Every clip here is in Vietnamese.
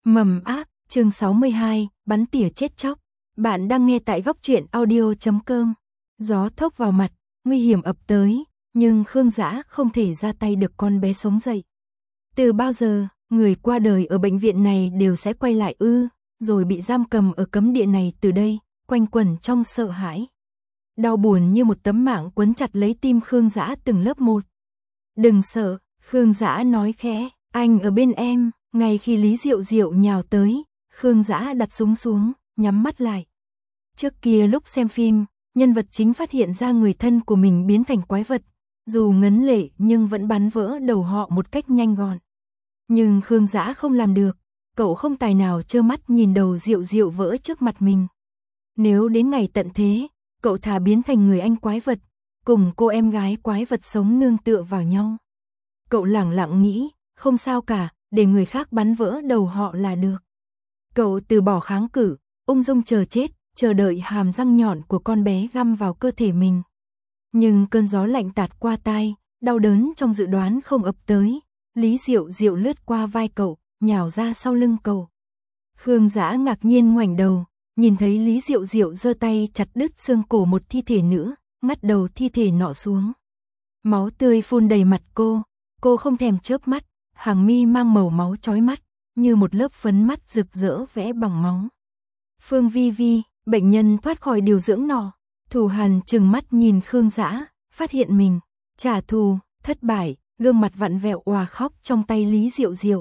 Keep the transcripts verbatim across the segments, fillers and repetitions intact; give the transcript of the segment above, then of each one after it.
Mầm ác, chương sáu mươi hai, bắn tỉa chết chóc. Bạn đang nghe tại góc truyện audio chấm com. Gió thốc vào mặt, nguy hiểm ập tới, nhưng Khương Dã không thể ra tay được con bé sống dậy. Từ bao giờ, người qua đời ở bệnh viện này đều sẽ quay lại ư, rồi bị giam cầm ở cấm địa này từ đây, quanh quẩn trong sợ hãi. Đau buồn như một tấm mạng quấn chặt lấy tim Khương Dã từng lớp một. Đừng sợ, Khương Dã nói khẽ, anh ở bên em. Ngay khi Lý Diệu Diệu nhào tới, Khương Dã đặt súng xuống, nhắm mắt lại. Trước kia lúc xem phim, nhân vật chính phát hiện ra người thân của mình biến thành quái vật, dù ngấn lệ nhưng vẫn bắn vỡ đầu họ một cách nhanh gọn. Nhưng Khương Dã không làm được, cậu không tài nào trơ mắt nhìn đầu Diệu Diệu vỡ trước mặt mình. Nếu đến ngày tận thế, cậu thà biến thành người anh quái vật, cùng cô em gái quái vật sống nương tựa vào nhau. Cậu lẳng lặng nghĩ, không sao cả, để người khác bắn vỡ đầu họ là được. Cậu từ bỏ kháng cự, ung dung chờ chết, chờ đợi hàm răng nhọn của con bé găm vào cơ thể mình. Nhưng cơn gió lạnh tạt qua tai, đau đớn trong dự đoán không ập tới. Lý Diệu Diệu lướt qua vai cậu, nhào ra sau lưng cậu. Khương Dã ngạc nhiên ngoảnh đầu, nhìn thấy Lý Diệu Diệu giơ tay chặt đứt xương cổ một thi thể nữa, ngắt đầu thi thể nọ xuống. Máu tươi phun đầy mặt cô, cô không thèm chớp mắt. Hàng mi mang màu máu chói mắt, như một lớp phấn mắt rực rỡ vẽ bằng máu. Phương Vi Vi, bệnh nhân thoát khỏi điều dưỡng nọ. Thù Hàn trừng mắt nhìn Khương Dã, phát hiện mình trả thù, thất bại, gương mặt vặn vẹo òa khóc trong tay Lý Diệu Diệu.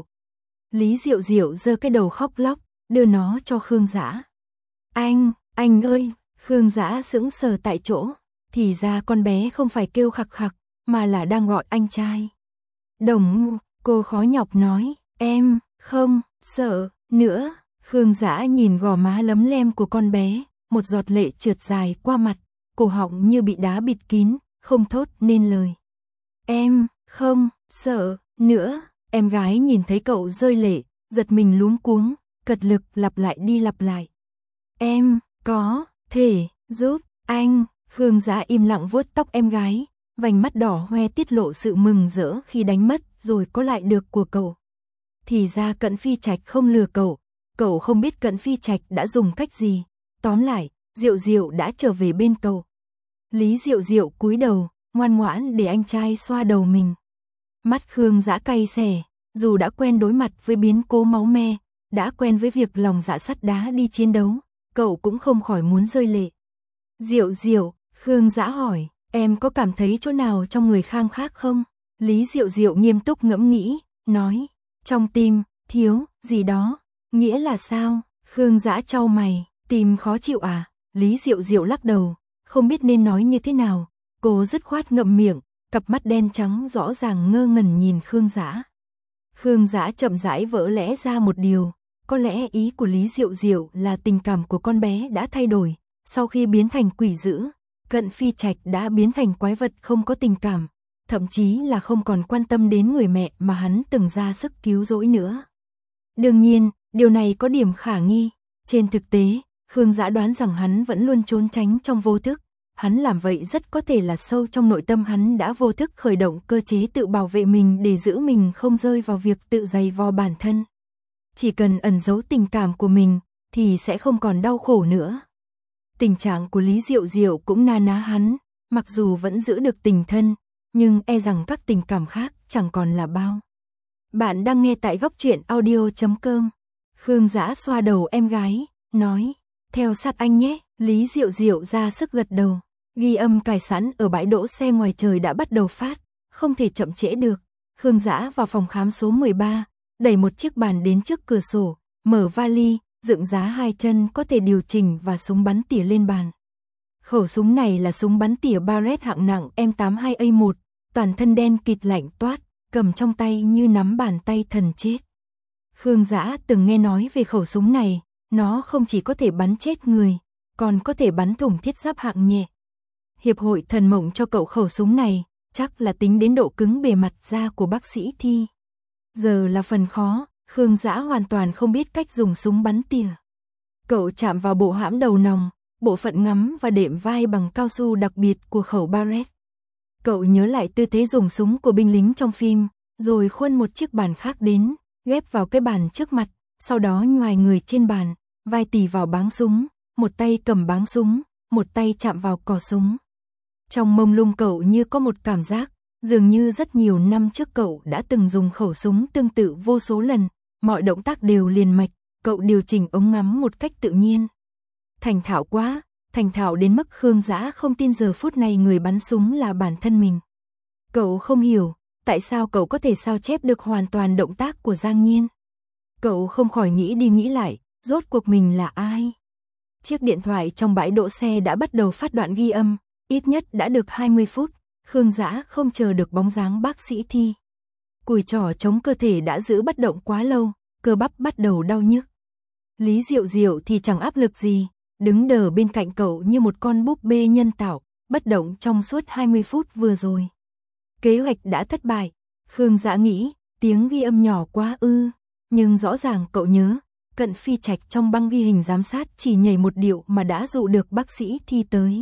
Lý Diệu Diệu giơ cái đầu khóc lóc, đưa nó cho Khương Dã. Anh, anh ơi, Khương Dã sững sờ tại chỗ, thì ra con bé không phải kêu khặc khặc, mà là đang gọi anh trai. Đồng. Cô khó nhọc nói, em, không, sợ, nữa. Khương Dã nhìn gò má lấm lem của con bé, một giọt lệ trượt dài qua mặt, cổ họng như bị đá bịt kín, không thốt nên lời. Em, không, sợ, nữa. Em gái nhìn thấy cậu rơi lệ, giật mình luống cuống, cật lực lặp lại đi lặp lại. Em, có, thể, giúp, anh. Khương Dã im lặng vuốt tóc em gái, vành mắt đỏ hoe tiết lộ sự mừng rỡ khi đánh mất rồi có lại được của cậu. Thì ra Cận Phi Trạch không lừa cậu, cậu không biết Cận Phi Trạch đã dùng cách gì. Tóm lại, Diệu Diệu đã trở về bên cậu. Lý Diệu Diệu cúi đầu, ngoan ngoãn để anh trai xoa đầu mình. Mắt Khương Dã cay xè, dù đã quen đối mặt với biến cố máu me, đã quen với việc lòng dạ sắt đá đi chiến đấu, cậu cũng không khỏi muốn rơi lệ. Diệu Diệu, Khương Dã hỏi, em có cảm thấy chỗ nào trong người Khang khác không? Lý Diệu Diệu nghiêm túc ngẫm nghĩ, nói, trong tim, thiếu, gì đó. Nghĩa là sao? Khương Dã chau mày, tim khó chịu à? Lý Diệu Diệu lắc đầu, không biết nên nói như thế nào. Cô dứt khoát ngậm miệng, cặp mắt đen trắng rõ ràng ngơ ngẩn nhìn Khương Dã. Khương Dã chậm rãi vỡ lẽ ra một điều, có lẽ ý của Lý Diệu Diệu là tình cảm của con bé đã thay đổi, sau khi biến thành quỷ dữ, Cận Phi Trạch đã biến thành quái vật không có tình cảm, thậm chí là không còn quan tâm đến người mẹ mà hắn từng ra sức cứu rỗi nữa. Đương nhiên, điều này có điểm khả nghi. Trên thực tế, Khương Dã đoán rằng hắn vẫn luôn trốn tránh trong vô thức. Hắn làm vậy rất có thể là sâu trong nội tâm hắn đã vô thức khởi động cơ chế tự bảo vệ mình để giữ mình không rơi vào việc tự giày vò bản thân. Chỉ cần ẩn giấu tình cảm của mình, thì sẽ không còn đau khổ nữa. Tình trạng của Lý Diệu Diệu cũng na ná hắn, mặc dù vẫn giữ được tình thân, nhưng e rằng các tình cảm khác chẳng còn là bao. Bạn đang nghe tại góc truyện audio chấm com. Khương Dã xoa đầu em gái, nói, theo sát anh nhé. Lý Diệu Diệu ra sức gật đầu. Ghi âm cài sẵn ở bãi đỗ xe ngoài trời đã bắt đầu phát, không thể chậm trễ được. Khương Dã vào phòng khám số mười ba, đẩy một chiếc bàn đến trước cửa sổ, mở vali, dựng giá hai chân có thể điều chỉnh và súng bắn tỉa lên bàn. Khẩu súng này là súng bắn tỉa Barrett hạng nặng M tám mươi hai A một, toàn thân đen kịt lạnh toát, cầm trong tay như nắm bàn tay thần chết. Khương Dã từng nghe nói về khẩu súng này, nó không chỉ có thể bắn chết người, còn có thể bắn thủng thiết giáp hạng nhẹ. Hiệp hội thần mộng cho cậu khẩu súng này, chắc là tính đến độ cứng bề mặt da của bác sĩ Thi. Giờ là phần khó, Khương Dã hoàn toàn không biết cách dùng súng bắn tỉa. Cậu chạm vào bộ hãm đầu nòng, bộ phận ngắm và đệm vai bằng cao su đặc biệt của khẩu Barrett. Cậu nhớ lại tư thế dùng súng của binh lính trong phim, rồi khuân một chiếc bàn khác đến, ghép vào cái bàn trước mặt, sau đó nhoài người trên bàn, vai tì vào báng súng, một tay cầm báng súng, một tay chạm vào cò súng. Trong mông lung cậu như có một cảm giác, dường như rất nhiều năm trước cậu đã từng dùng khẩu súng tương tự vô số lần, mọi động tác đều liền mạch, cậu điều chỉnh ống ngắm một cách tự nhiên. Thành thạo quá, thành thạo đến mức Khương Dã không tin giờ phút này người bắn súng là bản thân mình. Cậu không hiểu, tại sao cậu có thể sao chép được hoàn toàn động tác của Giang Nhiên. Cậu không khỏi nghĩ đi nghĩ lại, rốt cuộc mình là ai? Chiếc điện thoại trong bãi đỗ xe đã bắt đầu phát đoạn ghi âm, ít nhất đã được hai mươi phút, Khương Dã không chờ được bóng dáng bác sĩ Thi. Cùi trỏ chống cơ thể đã giữ bất động quá lâu, cơ bắp bắt đầu đau nhức. Lý Diệu Diệu thì chẳng áp lực gì, đứng đờ bên cạnh cậu như một con búp bê nhân tạo, bất động trong suốt hai mươi phút vừa rồi. Kế hoạch đã thất bại, Khương Dã nghĩ, tiếng ghi âm nhỏ quá ư, nhưng rõ ràng cậu nhớ, Cận Phi Trạch trong băng ghi hình giám sát chỉ nhảy một điệu mà đã dụ được bác sĩ Thi tới.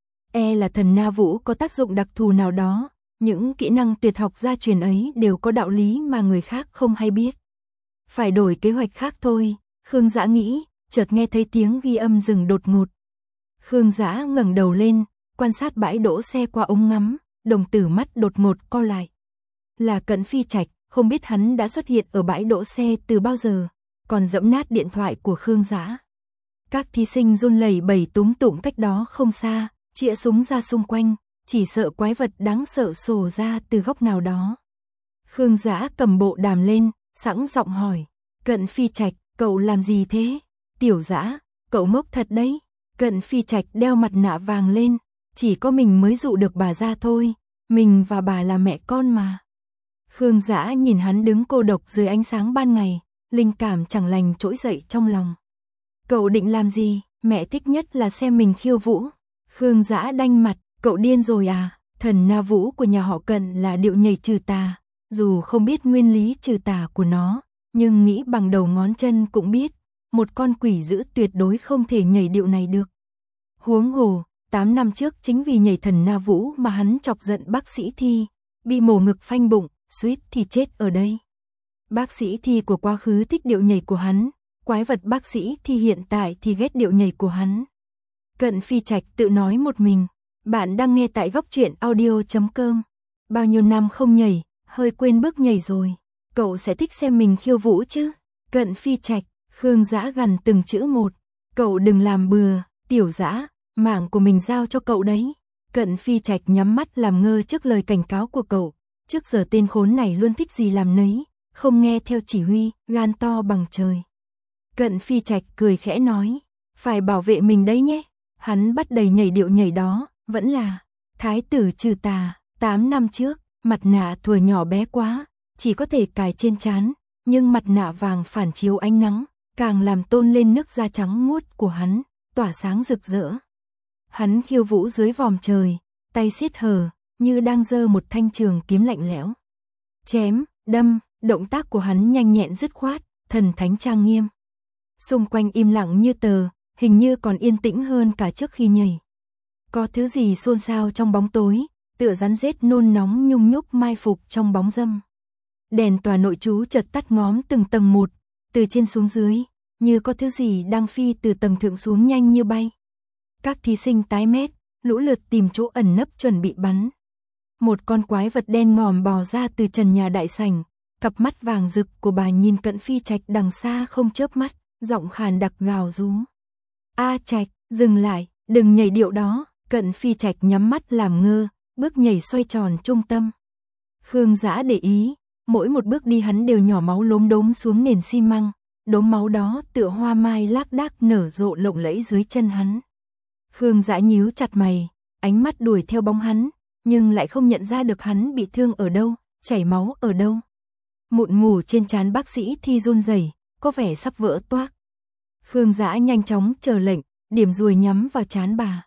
E là thần Na Vũ có tác dụng đặc thù nào đó, những kỹ năng tuyệt học gia truyền ấy đều có đạo lý mà người khác không hay biết. Phải đổi kế hoạch khác thôi, Khương Dã nghĩ, chợt nghe thấy tiếng ghi âm dừng đột ngột. Khương Dã ngẩng đầu lên, quan sát bãi đỗ xe qua ống ngắm, đồng tử mắt đột ngột co lại. Là Cận Phi Trạch, không biết hắn đã xuất hiện ở bãi đỗ xe từ bao giờ, còn dẫm nát điện thoại của Khương Dã. Các thí sinh run lẩy bẩy túm tụm cách đó không xa, chĩa súng ra xung quanh, chỉ sợ quái vật đáng sợ sổ ra từ góc nào đó. Khương Dã cầm bộ đàm lên, sẵn giọng hỏi, Cận Phi Trạch, cậu làm gì thế? Tiểu Dã, cậu ngốc thật đấy. Cận Phi Trạch đeo mặt nạ vàng lên, chỉ có mình mới dụ được bà ra thôi, mình và bà là mẹ con mà. Khương Dã nhìn hắn đứng cô độc dưới ánh sáng ban ngày, linh cảm chẳng lành trỗi dậy trong lòng. Cậu định làm gì? Mẹ thích nhất là xem mình khiêu vũ. Khương Dã đanh mặt, cậu điên rồi à? Thần Na Vũ của nhà họ Cận là điệu nhảy trừ tà, dù không biết nguyên lý trừ tà của nó, nhưng nghĩ bằng đầu ngón chân cũng biết, một con quỷ dữ tuyệt đối không thể nhảy điệu này được. Huống hồ, tám năm trước chính vì nhảy thần Na Vũ mà hắn chọc giận bác sĩ Thi, bị mổ ngực phanh bụng, suýt thì chết ở đây. Bác sĩ Thi của quá khứ thích điệu nhảy của hắn, quái vật bác sĩ Thi hiện tại thì ghét điệu nhảy của hắn. Cận Phi Trạch tự nói một mình, bạn đang nghe tại góc truyện audio chấm com. Bao nhiêu năm không nhảy, hơi quên bước nhảy rồi, cậu sẽ thích xem mình khiêu vũ chứ? Cận Phi Trạch, Khương Dã gằn từng chữ một, cậu đừng làm bừa, Tiểu Dã, mạng của mình giao cho cậu đấy. Cận Phi Trạch nhắm mắt làm ngơ trước lời cảnh cáo của cậu, trước giờ tên khốn này luôn thích gì làm nấy, không nghe theo chỉ huy, gan to bằng trời. Cận Phi Trạch cười khẽ nói, phải bảo vệ mình đấy nhé. Hắn bắt đầy nhảy điệu nhảy đó, vẫn là thái tử trừ tà. Tám năm trước, mặt nạ thuở nhỏ bé quá, chỉ có thể cài trên trán, nhưng mặt nạ vàng phản chiếu ánh nắng, càng làm tôn lên nước da trắng muốt của hắn, tỏa sáng rực rỡ. Hắn khiêu vũ dưới vòm trời, tay siết hờ, như đang giơ một thanh trường kiếm lạnh lẽo. Chém, đâm, động tác của hắn nhanh nhẹn dứt khoát, thần thánh trang nghiêm. Xung quanh im lặng như tờ, hình như còn yên tĩnh hơn cả trước khi nhảy. Có thứ gì xôn xao trong bóng tối, tựa rắn rết nôn nóng nhung nhúc mai phục trong bóng râm. Đèn tòa nội trú chợt tắt ngóm từng tầng một, từ trên xuống dưới, như có thứ gì đang phi từ tầng thượng xuống nhanh như bay. Các thí sinh tái mét, lũ lượt tìm chỗ ẩn nấp chuẩn bị bắn. Một con quái vật đen ngòm bò ra từ trần nhà đại sảnh, cặp mắt vàng rực của bà nhìn Cận Phi Trạch đằng xa không chớp mắt, giọng khàn đặc gào rú. A Trạch, dừng lại, đừng nhảy điệu đó. Cận Phi Trạch nhắm mắt làm ngơ, bước nhảy xoay tròn trung tâm. Khương Dã để ý, mỗi một bước đi hắn đều nhỏ máu lốm đốm xuống nền xi măng, đốm máu đó tựa hoa mai lác đác nở rộ lộng lẫy dưới chân hắn. Khương Dã nhíu chặt mày, ánh mắt đuổi theo bóng hắn, nhưng lại không nhận ra được hắn bị thương ở đâu, chảy máu ở đâu. Mụn mủ trên trán bác sĩ Thi run rẩy, có vẻ sắp vỡ toác. Khương Dã nhanh chóng chờ lệnh, điểm ruồi nhắm vào trán bà.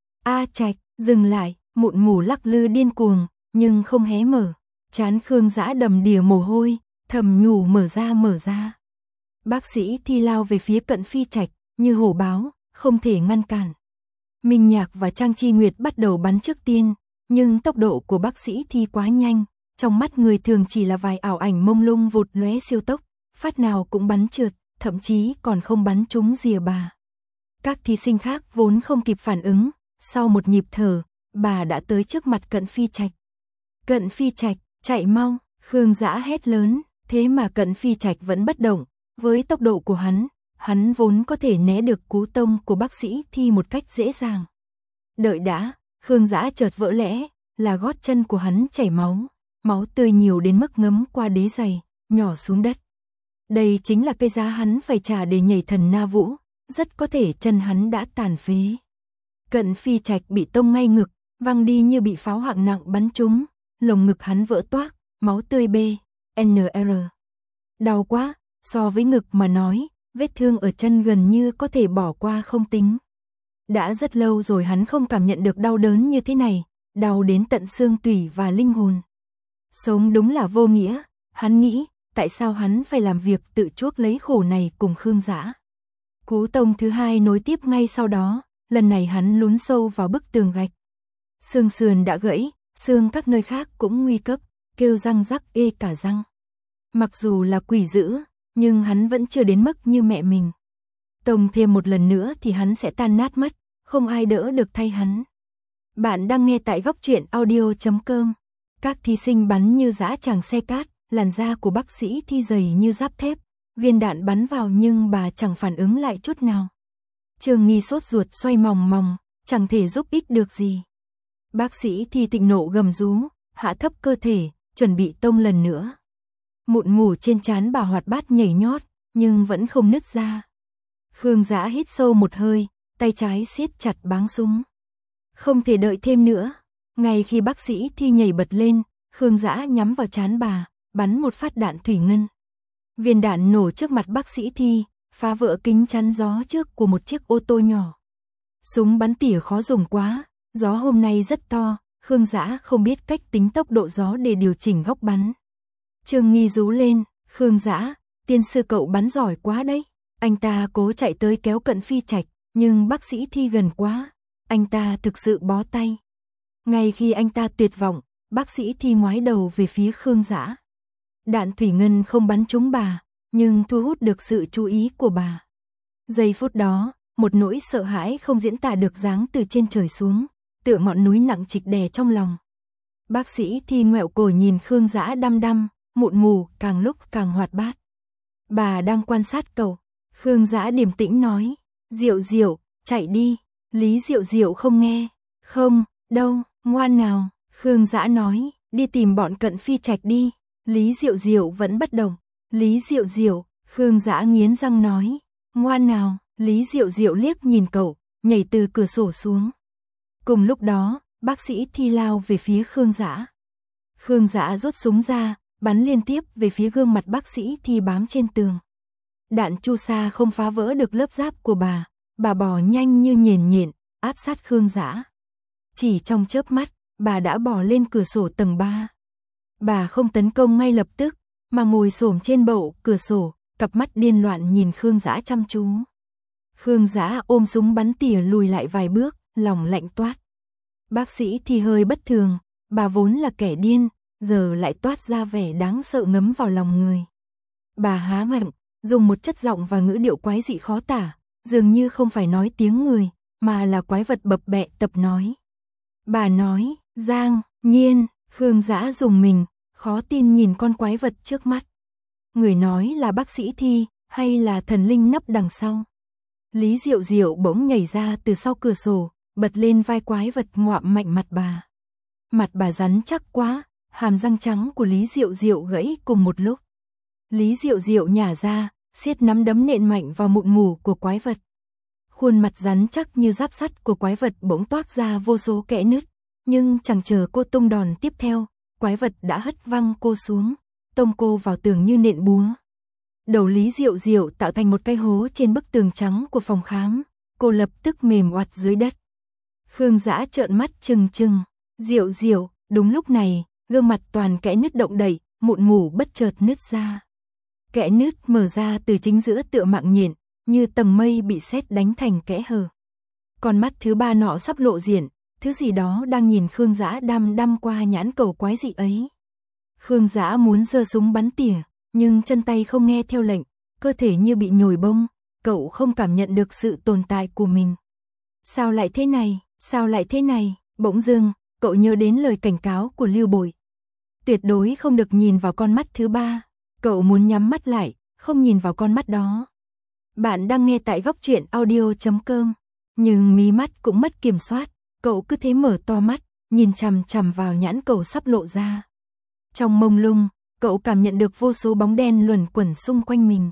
A Trạch, dừng lại, mụn mủ lắc lư điên cuồng, nhưng không hé mở. Trán Khương Dã đầm đìa mồ hôi, thầm nhủ mở ra mở ra. Bác sĩ Thi lao về phía Cận Phi Trạch, như hổ báo, không thể ngăn cản. Minh Nhạc và Trang Chi Nguyệt bắt đầu bắn trước tiên, nhưng tốc độ của bác sĩ Thi quá nhanh, trong mắt người thường chỉ là vài ảo ảnh mông lung vụt lóe siêu tốc, phát nào cũng bắn trượt, thậm chí còn không bắn trúng rìa bà. Các thí sinh khác vốn không kịp phản ứng, sau một nhịp thở, bà đã tới trước mặt Cận Phi Trạch. Cận Phi Trạch, chạy mau, Khương Dã hét lớn, thế mà Cận Phi Trạch vẫn bất động, với tốc độ của hắn, hắn vốn có thể né được cú tông của bác sĩ Thi một cách dễ dàng. Đợi đã, Khương Dã chợt vỡ lẽ, là gót chân của hắn chảy máu, máu tươi nhiều đến mức ngấm qua đế giày, nhỏ xuống đất. Đây chính là cái giá hắn phải trả để nhảy Thần Na Vũ, rất có thể chân hắn đã tàn phế. Cận Phi Trạch bị tông ngay ngực, văng đi như bị pháo hạng nặng bắn trúng, lồng ngực hắn vỡ toác, máu tươi B, N R. Đau quá, so với ngực mà nói, vết thương ở chân gần như có thể bỏ qua không tính. Đã rất lâu rồi hắn không cảm nhận được đau đớn như thế này, đau đến tận xương tủy và linh hồn. Sống đúng là vô nghĩa, hắn nghĩ, tại sao hắn phải làm việc tự chuốc lấy khổ này cùng Khương Dã. Cú tông thứ hai nối tiếp ngay sau đó, lần này hắn lún sâu vào bức tường gạch. Xương sườn đã gãy, xương các nơi khác cũng nguy cấp, kêu răng rắc ê cả răng. Mặc dù là quỷ dữ, nhưng hắn vẫn chưa đến mức như mẹ mình. Tông thêm một lần nữa thì hắn sẽ tan nát mất, không ai đỡ được thay hắn. Bạn đang nghe tại góc truyện audio chấm com. Các thí sinh bắn như dã tràng xe cát, làn da của bác sĩ Thi dày như giáp thép, viên đạn bắn vào nhưng bà chẳng phản ứng lại chút nào. Trương Nghi sốt ruột xoay mòng mòng, chẳng thể giúp ích được gì. Bác sĩ Thi thịnh nộ gầm rú, hạ thấp cơ thể, chuẩn bị tông lần nữa. Mụn mủ trên trán bà hoạt bát nhảy nhót, nhưng vẫn không nứt ra. Khương Dã hít sâu một hơi, tay trái siết chặt báng súng. Không thể đợi thêm nữa. Ngay khi bác sĩ Thi nhảy bật lên, Khương Dã nhắm vào trán bà, bắn một phát đạn thủy ngân. Viên đạn nổ trước mặt bác sĩ Thi, phá vỡ kính chắn gió trước của một chiếc ô tô nhỏ. Súng bắn tỉa khó dùng quá, gió hôm nay rất to, Khương Dã không biết cách tính tốc độ gió để điều chỉnh góc bắn. Trương Nghi rú lên, Khương Dã, tiên sư cậu bắn giỏi quá đấy. Anh ta cố chạy tới kéo Cận Phi Trạch, nhưng bác sĩ Thi gần quá, anh ta thực sự bó tay. Ngay khi anh ta tuyệt vọng, bác sĩ Thi ngoái đầu về phía Khương Dã. Đạn thủy ngân không bắn trúng bà, nhưng thu hút được sự chú ý của bà. Giây phút đó, một nỗi sợ hãi không diễn tả được giáng từ trên trời xuống, tựa ngọn núi nặng trịch đè trong lòng. Bác sĩ Thi ngoẹo cổ nhìn Khương Dã đăm đăm, mụn mù, càng lúc càng hoạt bát. Bà đang quan sát cậu. Khương Dã điềm tĩnh nói, Diệu Diệu, chạy đi. Lý Diệu Diệu không nghe. Không, đâu, ngoan nào. Khương Dã nói, đi tìm bọn Cận Phi Trạch đi. Lý Diệu Diệu vẫn bất động. Lý Diệu Diệu, Khương Dã nghiến răng nói, ngoan nào. Lý Diệu Diệu liếc nhìn cậu, nhảy từ cửa sổ xuống. Cùng lúc đó, bác sĩ Thi lao về phía Khương Dã. Khương Dã rút súng ra, bắn liên tiếp về phía gương mặt bác sĩ Thi bám trên tường. Đạn chu sa không phá vỡ được lớp giáp của bà, bà bò nhanh như nhện nhện, áp sát Khương Dã. Chỉ trong chớp mắt, bà đã bò lên cửa sổ tầng ba. Bà không tấn công ngay lập tức, mà ngồi xổm trên bậu cửa sổ, cặp mắt điên loạn nhìn Khương Dã chăm chú. Khương Dã ôm súng bắn tỉa lùi lại vài bước, lòng lạnh toát. Bác sĩ Thi hơi bất thường, bà vốn là kẻ điên, giờ lại toát ra vẻ đáng sợ ngấm vào lòng người. Bà há miệng, dùng một chất giọng và ngữ điệu quái dị khó tả, dường như không phải nói tiếng người, mà là quái vật bập bẹ tập nói. Bà nói, Giang, Nhiên. Khương Dã dùng mình, khó tin nhìn con quái vật trước mắt. Người nói là bác sĩ Thi, hay là thần linh nấp đằng sau? Lý Diệu Diệu bỗng nhảy ra từ sau cửa sổ, bật lên vai quái vật ngoạm mạnh mặt bà. Mặt bà rắn chắc quá, hàm răng trắng của Lý Diệu Diệu gãy cùng một lúc. Lý Diệu Diệu nhả ra, siết nắm đấm nện mạnh vào mụn mủ của quái vật. Khuôn mặt rắn chắc như giáp sắt của quái vật bỗng toát ra vô số kẽ nứt, nhưng chẳng chờ cô tung đòn tiếp theo, quái vật đã hất văng cô xuống, tông cô vào tường như nện búa. Đầu Lý Diệu Diệu tạo thành một cái hố trên bức tường trắng của phòng khám, cô lập tức mềm oặt dưới đất. Khương Dã trợn mắt trừng trừng, Diệu Diệu, đúng lúc này, gương mặt toàn kẽ nứt động đậy, mụn mủ bất chợt nứt ra. Kẽ nứt mở ra từ chính giữa tựa mạng nhện, như tầng mây bị sét đánh thành kẽ hở. Con mắt thứ ba nọ sắp lộ diện, thứ gì đó đang nhìn Khương Dã đăm đăm qua nhãn cầu quái dị ấy. Khương Dã muốn giơ súng bắn tỉa, nhưng chân tay không nghe theo lệnh, cơ thể như bị nhồi bông, cậu không cảm nhận được sự tồn tại của mình. Sao lại thế này, sao lại thế này, bỗng dưng, cậu nhớ đến lời cảnh cáo của Lưu Bội. Tuyệt đối không được nhìn vào con mắt thứ ba, cậu muốn nhắm mắt lại, không nhìn vào con mắt đó. Bạn đang nghe tại góc truyện audio chấm com, nhưng mí mắt cũng mất kiểm soát, cậu cứ thế mở to mắt, nhìn chằm chằm vào nhãn cầu sắp lộ ra. Trong mông lung, cậu cảm nhận được vô số bóng đen luẩn quẩn xung quanh mình.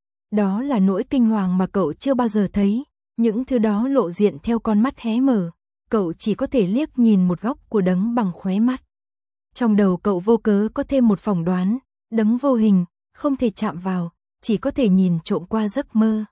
Đó là nỗi kinh hoàng mà cậu chưa bao giờ thấy, những thứ đó lộ diện theo con mắt hé mở, cậu chỉ có thể liếc nhìn một góc của đấng bằng khóe mắt. Trong đầu cậu vô cớ có thêm một phỏng đoán, đấng vô hình, không thể chạm vào, chỉ có thể nhìn trộm qua giấc mơ.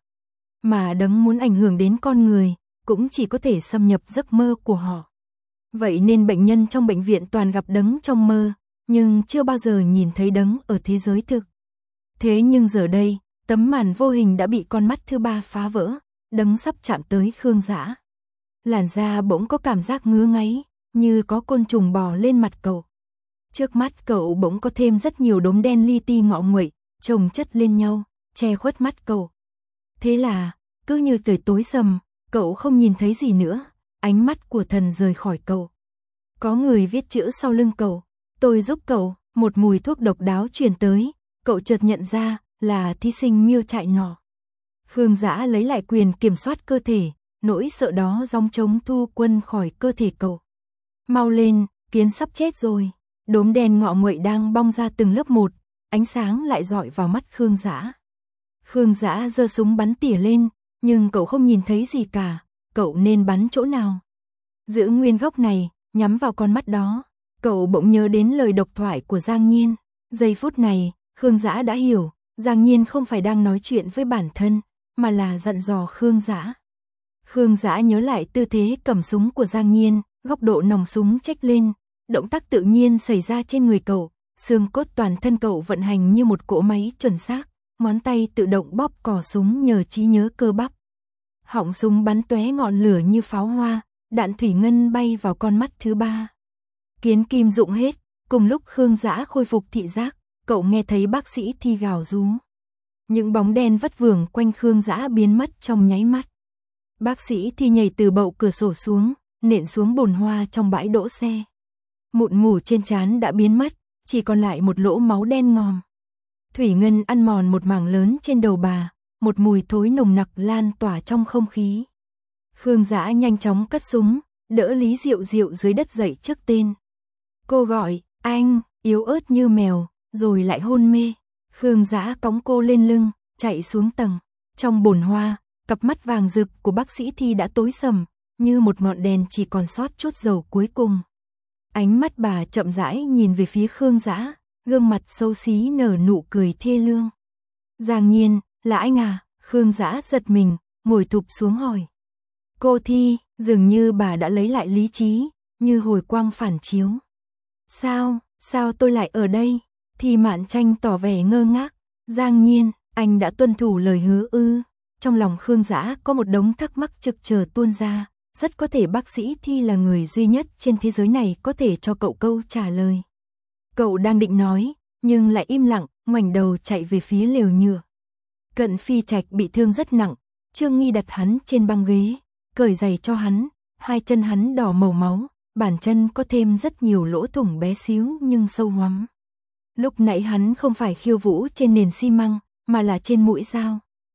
Mà đấng muốn ảnh hưởng đến con người, cũng chỉ có thể xâm nhập giấc mơ của họ. Vậy nên bệnh nhân trong bệnh viện toàn gặp đấng trong mơ, nhưng chưa bao giờ nhìn thấy đấng ở thế giới thực. Thế nhưng giờ đây, tấm màn vô hình đã bị con mắt thứ ba phá vỡ, đấng sắp chạm tới Khương Dã. Làn da bỗng có cảm giác ngứa ngáy, như có côn trùng bò lên mặt cậu. Trước mắt cậu bỗng có thêm rất nhiều đốm đen li ti ngọ nguậy, chồng chất lên nhau, che khuất mắt cậu. Thế là, cứ như trời tối sầm, cậu không nhìn thấy gì nữa, ánh mắt của thần rời khỏi cậu. Có người viết chữ sau lưng cậu, tôi giúp cậu, một mùi thuốc độc đáo truyền tới, cậu chợt nhận ra là thí sinh Miêu Trại nọ. Khương Dã lấy lại quyền kiểm soát cơ thể, nỗi sợ đó gióng trống thu quân khỏi cơ thể cậu. Mau lên, Kiến sắp chết rồi. Đốm đen ngọ nguậy đang bong ra từng lớp một, ánh sáng lại dọi vào mắt Khương Dã. Khương Dã giơ súng bắn tỉa lên, nhưng cậu không nhìn thấy gì cả, cậu nên bắn chỗ nào? Giữ nguyên góc này, nhắm vào con mắt đó. Cậu bỗng nhớ đến lời độc thoại của Giang Nhiên. Giây phút này, Khương Dã đã hiểu, Giang Nhiên không phải đang nói chuyện với bản thân, mà là dặn dò Khương Dã. Khương Dã nhớ lại tư thế cầm súng của Giang Nhiên, góc độ nòng súng chếch lên, động tác tự nhiên xảy ra trên người cậu, xương cốt toàn thân cậu vận hành như một cỗ máy chuẩn xác, ngón tay tự động bóp cò súng nhờ trí nhớ cơ bắp. Họng súng bắn tóe ngọn lửa như pháo hoa, đạn thủy ngân bay vào con mắt thứ ba. Kiến kim dụng hết, cùng lúc Khương Dã khôi phục thị giác, cậu nghe thấy bác sĩ Thi gào rú. Những bóng đen vất vưởng quanh Khương Dã biến mất trong nháy mắt. Bác sĩ Thi nhảy từ bậu cửa sổ xuống, nện xuống bồn hoa trong bãi đỗ xe. Mụn mủ trên trán đã biến mất, chỉ còn lại một lỗ máu đen ngòm. Thủy ngân ăn mòn một mảng lớn trên đầu bà, một mùi thối nồng nặc lan tỏa trong không khí. Khương Dã nhanh chóng cất súng, đỡ Lý Diệu Diệu dưới đất dậy trước tên. Cô gọi, anh, yếu ớt như mèo, rồi lại hôn mê. Khương Dã cõng cô lên lưng, chạy xuống tầng. Trong bồn hoa, cặp mắt vàng rực của bác sĩ Thi đã tối sầm, như một ngọn đèn chỉ còn sót chút dầu cuối cùng. Ánh mắt bà chậm rãi nhìn về phía Khương Dã, gương mặt xấu xí nở nụ cười thê lương. Giang Nhiên, là anh à? Khương Dã giật mình, ngồi thụp xuống hỏi. Cô Thi, dường như bà đã lấy lại lý trí, như hồi quang phản chiếu. Sao, sao tôi lại ở đây? Thi Mạn Tranh tỏ vẻ ngơ ngác. Giang Nhiên, anh đã tuân thủ lời hứa ư? Trong lòng Khương Dã có một đống thắc mắc trực chờ tuôn ra. Rất có thể bác sĩ Thi là người duy nhất trên thế giới này có thể cho cậu câu trả lời. Cậu đang định nói, nhưng lại im lặng, ngoảnh đầu chạy về phía lều nhựa. Cận Phi Trạch bị thương rất nặng, Trương Nghi đặt hắn trên băng ghế, cởi giày cho hắn, hai chân hắn đỏ màu máu, bàn chân có thêm rất nhiều lỗ thủng bé xíu nhưng sâu hoắm. Lúc nãy hắn không phải khiêu vũ trên nền xi măng, mà là trên mũi dao.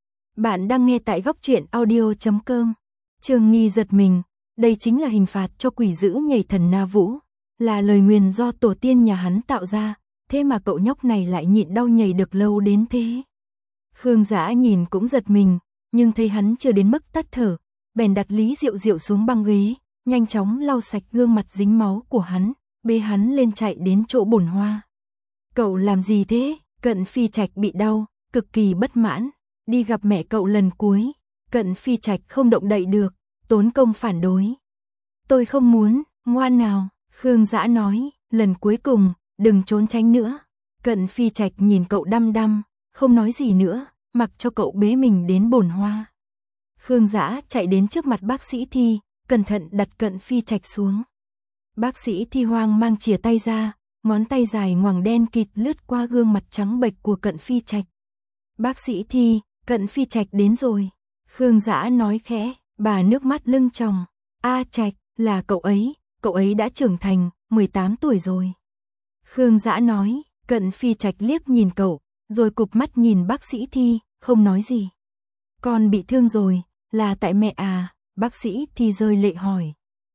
Bạn đang nghe tại góc truyện audio chấm com. Trương Nghi giật mình, đây chính là hình phạt cho quỷ dữ nhảy thần Na Vũ, là lời nguyền do tổ tiên nhà hắn tạo ra, thế mà cậu nhóc này lại nhịn đau nhảy được lâu đến thế. Khương Dã nhìn cũng giật mình, nhưng thấy hắn chưa đến mức tắt thở, bèn đặt Lý Diệu Diệu xuống băng ghế, nhanh chóng lau sạch gương mặt dính máu của hắn, bế hắn lên chạy đến chỗ bồn hoa. Cậu làm gì thế? Cận Phi Trạch bị đau, cực kỳ bất mãn, đi gặp mẹ cậu lần cuối. Cận Phi Trạch không động đậy được, tốn công phản đối. Tôi không muốn, ngoan nào, Khương Dã nói, lần cuối cùng, đừng trốn tránh nữa. Cận Phi Trạch nhìn cậu đăm đăm, không nói gì nữa, mặc cho cậu bế mình đến bồn hoa. Khương Dã chạy đến trước mặt bác sĩ Thi, cẩn thận đặt Cận Phi Trạch xuống. Bác sĩ Thi hoang mang chìa tay ra, ngón tay dài ngoằng đen kịt lướt qua gương mặt trắng bệch của Cận Phi Trạch. Bác sĩ Thi, Cận Phi Trạch đến rồi. Khương Dã nói khẽ, bà nước mắt lưng tròng. A Trạch, là cậu ấy, cậu ấy đã trưởng thành, mười tám tuổi rồi. Khương Dã nói, Cận Phi Trạch liếc nhìn cậu, rồi cụp mắt nhìn bác sĩ Thi, không nói gì. Con bị thương rồi, là tại mẹ à, bác sĩ Thi rơi lệ hỏi.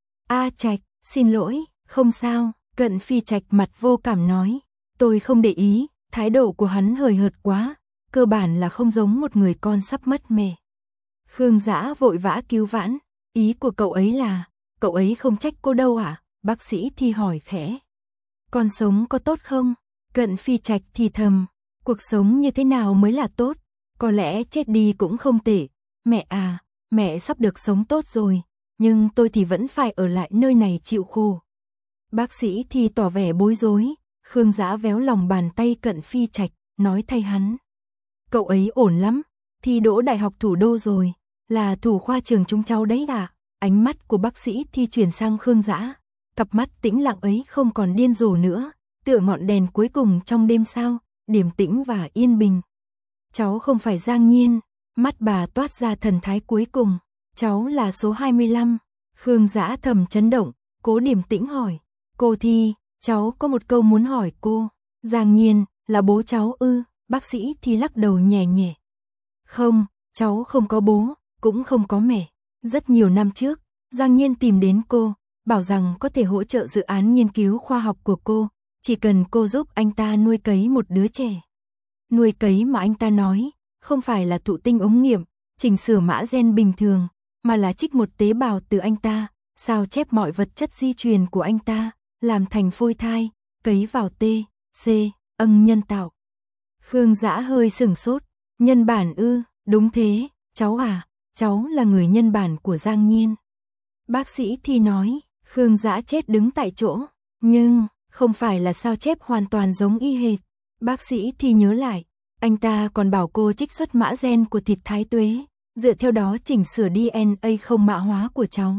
A Trạch, xin lỗi, không sao, Cận Phi Trạch mặt vô cảm nói, tôi không để ý, thái độ của hắn hời hợt quá, cơ bản là không giống một người con sắp mất mẹ. Khương Dã vội vã cứu vãn, ý của cậu ấy là, cậu ấy không trách cô đâu à, bác sĩ Thi hỏi khẽ. Con sống có tốt không? Cận Phi Trạch thì thầm, cuộc sống như thế nào mới là tốt, có lẽ chết đi cũng không tệ. Mẹ à, mẹ sắp được sống tốt rồi, nhưng tôi thì vẫn phải ở lại nơi này chịu khổ. Bác sĩ Thi tỏ vẻ bối rối, Khương Dã véo lòng bàn tay Cận Phi Trạch, nói thay hắn. Cậu ấy ổn lắm, thi đỗ đại học thủ đô rồi, là thủ khoa trường chúng cháu đấy à? Ánh mắt của bác sĩ Thi chuyển sang Khương Dã, cặp mắt tĩnh lặng ấy không còn điên rồ nữa, tựa ngọn đèn cuối cùng trong đêm sao, điềm tĩnh và yên bình. Cháu không phải Giang Nhiên, mắt bà toát ra thần thái cuối cùng, cháu là số hai mươi lăm. Khương Dã thầm chấn động, cố điềm tĩnh hỏi, cô Thi, cháu có một câu muốn hỏi cô. Giang Nhiên, là bố cháu ư? Bác sĩ Thi lắc đầu nhẹ nhẹ. Không, cháu không có bố, cũng không có mẹ. Rất nhiều năm trước, Giang Nhiên tìm đến cô, bảo rằng có thể hỗ trợ dự án nghiên cứu khoa học của cô, chỉ cần cô giúp anh ta nuôi cấy một đứa trẻ. Nuôi cấy mà anh ta nói, không phải là thụ tinh ống nghiệm, chỉnh sửa mã gen bình thường, mà là trích một tế bào từ anh ta, sao chép mọi vật chất di truyền của anh ta, làm thành phôi thai, cấy vào T, C, âng nhân tạo. Khương Dã hơi sửng sốt, nhân bản ư, đúng thế, cháu à, cháu là người nhân bản của Giang Nhiên. Bác sĩ Thi nói, Khương Dã chết đứng tại chỗ, nhưng, không phải là sao chép hoàn toàn giống y hệt. Bác sĩ Thi nhớ lại, anh ta còn bảo cô trích xuất mã gen của thịt thái tuế, dựa theo đó chỉnh sửa đê en a không mã hóa của cháu.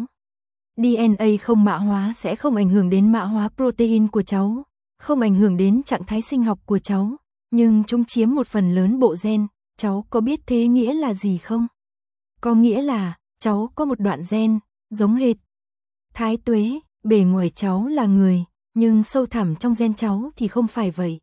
đê en a không mã hóa sẽ không ảnh hưởng đến mã hóa protein của cháu, không ảnh hưởng đến trạng thái sinh học của cháu, nhưng chúng chiếm một phần lớn bộ gen, cháu có biết thế nghĩa là gì không? Có nghĩa là, cháu có một đoạn gen, giống hệt thái tuế, bề ngoài cháu là người, nhưng sâu thẳm trong gen cháu thì không phải vậy.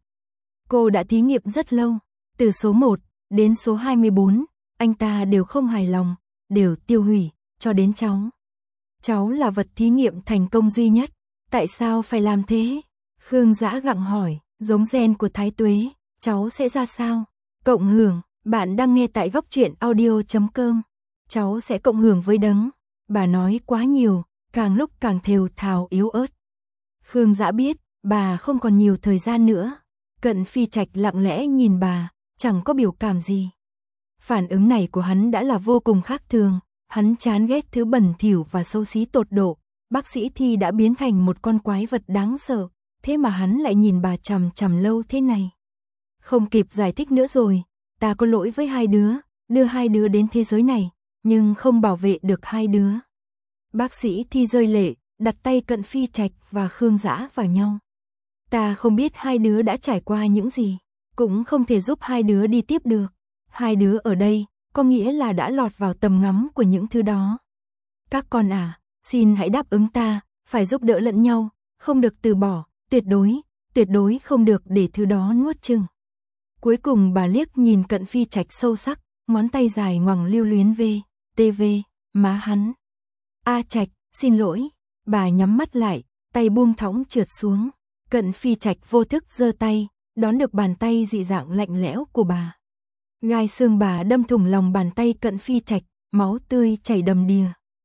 Cô đã thí nghiệm rất lâu, từ số một đến số hai mươi bốn, anh ta đều không hài lòng, đều tiêu hủy, cho đến cháu. Cháu là vật thí nghiệm thành công duy nhất, tại sao phải làm thế? Khương Dã gặng hỏi, giống gen của thái tuế, cháu sẽ ra sao? Cộng hưởng, bạn đang nghe tại góc truyện audio chấm com. Cháu sẽ cộng hưởng với đấng. Bà nói quá nhiều, càng lúc càng thều thào yếu ớt. Khương Dã biết, bà không còn nhiều thời gian nữa. Cận Phi Trạch lặng lẽ nhìn bà, chẳng có biểu cảm gì. Phản ứng này của hắn đã là vô cùng khác thường, hắn chán ghét thứ bẩn thỉu và xấu xí tột độ. Bác sĩ Thi đã biến thành một con quái vật đáng sợ, thế mà hắn lại nhìn bà chằm chằm lâu thế này. Không kịp giải thích nữa rồi, ta có lỗi với hai đứa, đưa hai đứa đến thế giới này, nhưng không bảo vệ được hai đứa. Bác sĩ Thi rơi lệ, đặt tay Cận Phi Trạch và Khương Dã vào nhau. Ta không biết hai đứa đã trải qua những gì, cũng không thể giúp hai đứa đi tiếp được. Hai đứa ở đây, có nghĩa là đã lọt vào tầm ngắm của những thứ đó. Các con à, xin hãy đáp ứng ta, phải giúp đỡ lẫn nhau, không được từ bỏ, tuyệt đối, tuyệt đối không được để thứ đó nuốt chửng. Cuối cùng bà liếc nhìn Cận Phi Trạch sâu sắc, ngón tay dài ngoằng lưu luyến về, tê vê, má hắn. A Trạch, xin lỗi, bà nhắm mắt lại, tay buông thõng trượt xuống. Cận Phi Trạch vô thức giơ tay, đón được bàn tay dị dạng lạnh lẽo của bà. Gai xương bà đâm thủng lòng bàn tay Cận Phi Trạch, máu tươi chảy đầm đìa.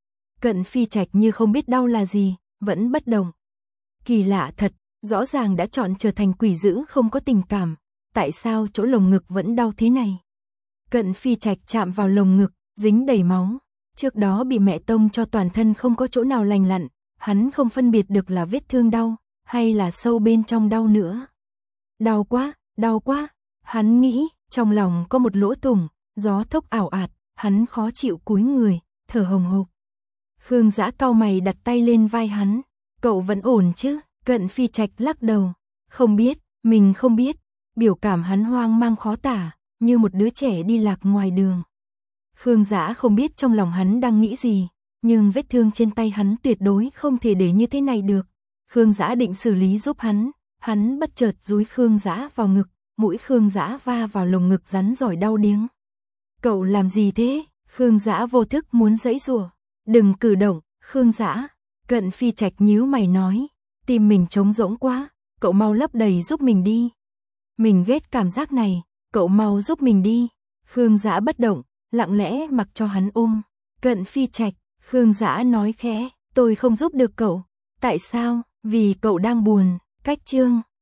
Cận Phi Trạch như không biết đau là gì, vẫn bất động. Kỳ lạ thật, rõ ràng đã chọn trở thành quỷ dữ không có tình cảm, tại sao chỗ lồng ngực vẫn đau thế này? Cận Phi Trạch chạm vào lồng ngực, dính đầy máu. Trước đó bị mẹ tông cho toàn thân không có chỗ nào lành lặn, hắn không phân biệt được là vết thương đau, hay là sâu bên trong đau nữa. Đau quá, đau quá, hắn nghĩ, trong lòng có một lỗ thủng, gió thốc ảo ạt, hắn khó chịu cúi người, thở hồng hộc. Khương Dã cau mày đặt tay lên vai hắn, cậu vẫn ổn chứ? Cận Phi Trạch lắc đầu, không biết, mình không biết, biểu cảm hắn hoang mang khó tả, như một đứa trẻ đi lạc ngoài đường. Khương Dã không biết trong lòng hắn đang nghĩ gì, nhưng vết thương trên tay hắn tuyệt đối không thể để như thế này được. Khương Dã định xử lý giúp hắn, hắn bất chợt dúi Khương Dã vào ngực, mũi Khương Dã va vào lồng ngực rắn rỏi đau điếng. Cậu làm gì thế? Khương Dã vô thức muốn giãy giụa. Đừng cử động, Khương Dã. Cận Phi Trạch nhíu mày nói, tim mình trống rỗng quá, cậu mau lấp đầy giúp mình đi. Mình ghét cảm giác này, cậu mau giúp mình đi. Khương Dã bất động, lặng lẽ mặc cho hắn ôm. Cận Phi Trạch, Khương Dã nói khẽ, tôi không giúp được cậu. Tại sao? Vì cậu đang buồn. Cách chương